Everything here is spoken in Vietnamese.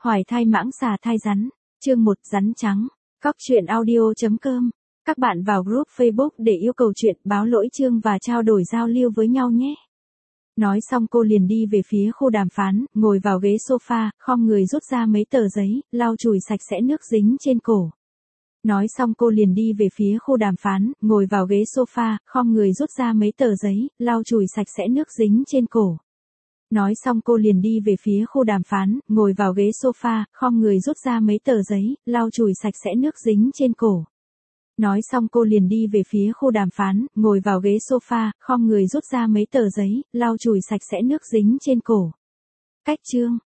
Hoài thai mãng xà thai rắn. Chương 1 rắn trắng. Cóc truyện audio.com. Các bạn vào group Facebook để yêu cầu chuyện, báo lỗi chương và trao đổi giao lưu với nhau nhé. Nói xong cô liền đi về phía khu đàm phán, ngồi vào ghế sofa, khom người rút ra mấy tờ giấy, lau chùi sạch sẽ nước dính trên cổ. Nói xong cô liền đi về phía khu đàm phán, ngồi vào ghế sofa, khom người rút ra mấy tờ giấy, lau chùi sạch sẽ nước dính trên cổ. Nói xong cô liền đi về phía khu đàm phán, ngồi vào ghế sofa, khom người rút ra mấy tờ giấy, lau chùi sạch sẽ nước dính trên cổ. Nói xong cô liền đi về phía khu đàm phán, ngồi vào ghế sofa, khom người rút ra mấy tờ giấy, lau chùi sạch sẽ nước dính trên cổ. Cách chương.